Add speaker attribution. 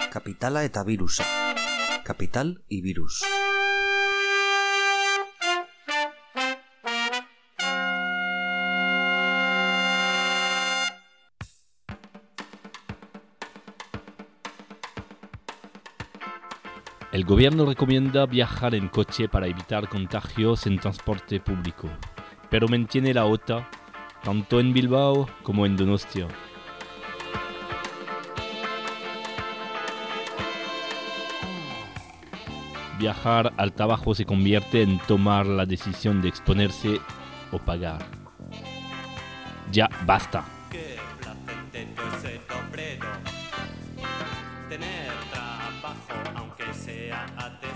Speaker 1: Kapitala eta virusa. Capital y virus.
Speaker 2: El gobierno recomienda viajar en coche para evitar contagios en transporte público, pero mantiene la OTA tanto en Bilbao como en Donostia. Viajar al trabajo se convierte en tomar la decisión de exponerse o pagar. Ya basta.
Speaker 3: Qué placentero ese obrero, tener trabajo aunque sea a